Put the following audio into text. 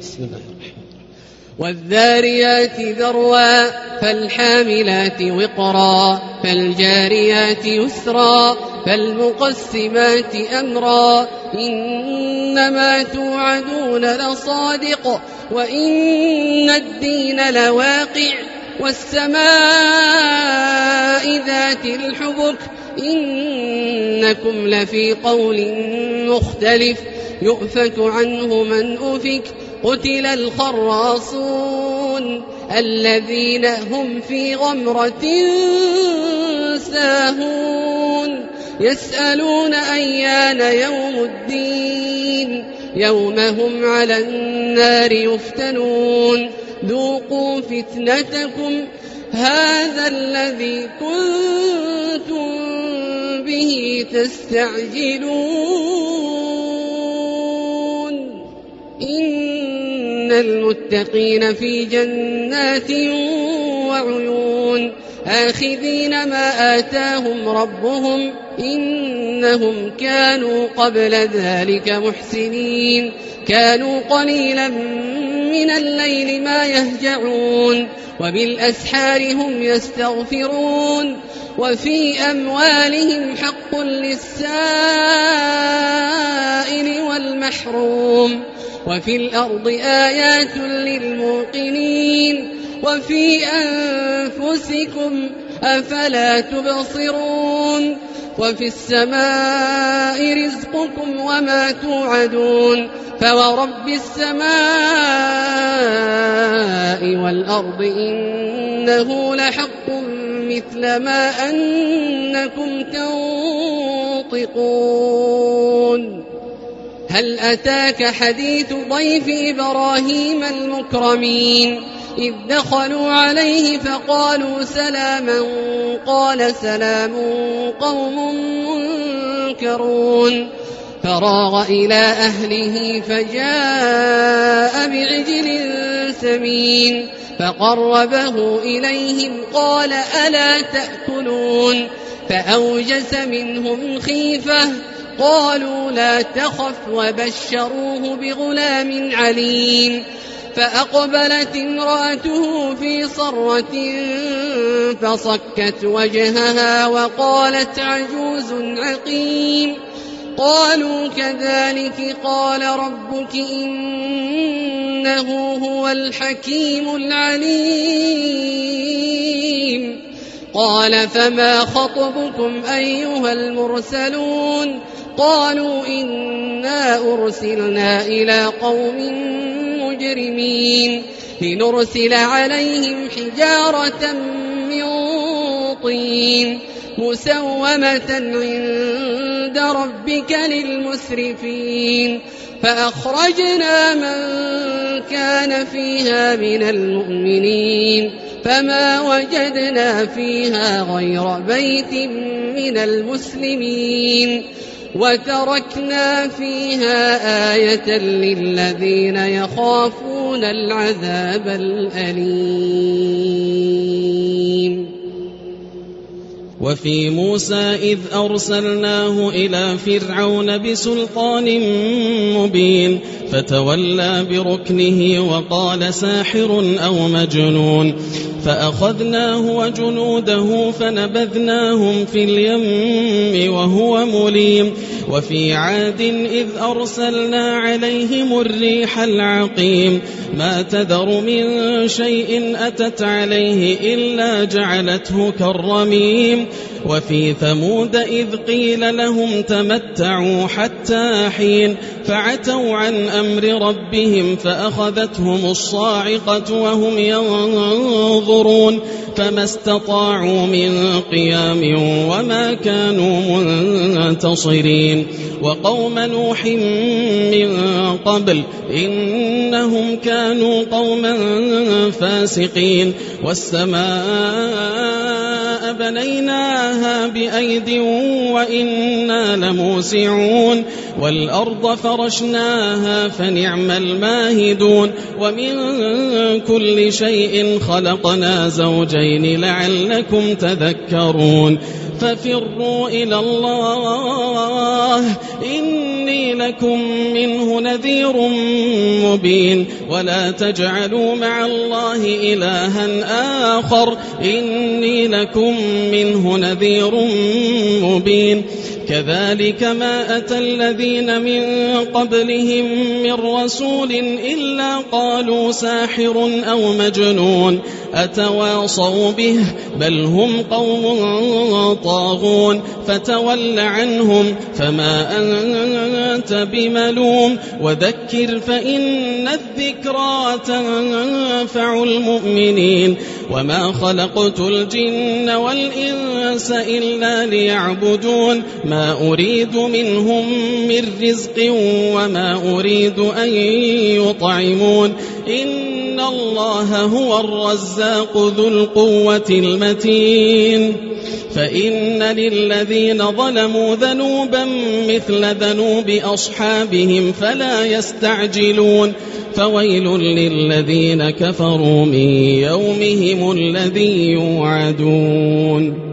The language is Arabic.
بسم الله الرحمن الرحيم. والذاريات ذروا فالحاملات وقرا فالجاريات يسرا فالمقسمات أمرا إنما توعدون لصادق وإن الدين لواقع والسماء ذات الحبك إنكم لفي قول مختلف يؤفك عنه من أفك قتل الخراصون الذين هم في غمرة ساهون يسألون أيان يوم الدين يوم هم على النار يفتنون ذوقوا فتنتكم هذا الذي كنتم به تستعجلون إن المتقين في جنات وعيون آخذين ما آتاهم ربهم إنهم كانوا قبل ذلك محسنين كانوا قليلا من الليل ما يهجعون وبالأسحار هم يستغفرون وفي أموالهم حق للسائل والمحروم وفي الأرض آيات للموقنين وفي أنفسكم أفلا تبصرون وفي السماء رزقكم وما توعدون فورب السماء والأرض إنه لحق مثل ما أنكم تنطقون هل أتاك حديث ضيف إبراهيم المكرمين إذ دخلوا عليه فقالوا سلاما قال سلام قوم منكرون فراغ إلى أهله فجاء بعجل سمين فقربه إليهم قال ألا تأكلون فأوجس منهم خيفة قالوا لا تخف وبشروه بغلام عليم فأقبلت امرأته في صرة فصكت وجهها وقالت عجوز عقيم قالوا كذلك قال ربك إنه هو الحكيم العليم قال فما خطبكم أيها المرسلون قالوا إنا أرسلنا إلى قوم مجرمين لنرسل عليهم حجارة من طين مسومة عند ربك للمسرفين فأخرجنا من كان فيها من المؤمنين فما وجدنا فيها غير بيت من المسلمين وتركنا فيها آية للذين يخافون العذاب الأليم. وفي موسى إذ أرسلناه إلى فرعون بسلطان مبين فتولى بركنه وقال ساحر أو مجنون فأخذناه وجنوده فنبذناهم في اليم وهو مليم. وفي عاد إذ أرسلنا عليهم الريح العقيم ما تذر من شيء أتت عليه إلا جعلته كالرميم. وفي ثمود إذ قيل لهم تمتعوا حتى حين فعتوا عن أمر ربهم فأخذتهم الصاعقة وهم ينظرون فما استطاعوا من قيام وما كانوا منتصرين. وقوم نوح من قبل إنهم كانوا قوما فاسقين. والسماء بنيناها بأيد وإنا لموسعون والأرض فرشناها فنعم الماهدون. ومن كل شيء خلقنا زوجين لعلكم تذكرون. ففروا إلى الله إني لكم منه نذير مبين ولا تجعلوا مع الله إلها آخر إني لكم منه نذير مبين كذلك ما أتى الذين من قبلهم من رسول إلا قالوا ساحر أو مجنون أتواصوا به بل هم قوم طاغون فتول عنهم فما أنت بملوم وذكر فإن الذكرى تنفع المؤمنين وما خلقت الجن والإنس إلا ليعبدون ما أريد منهم من رزق وما أريد أن يطعمون إن الله هو الرزاق ذو القوة المتين فإن للذين ظلموا ذنوبا مثل ذنوب أصحابهم فلا يستعجلون فويل للذين كفروا من يومهم الذي يوعدون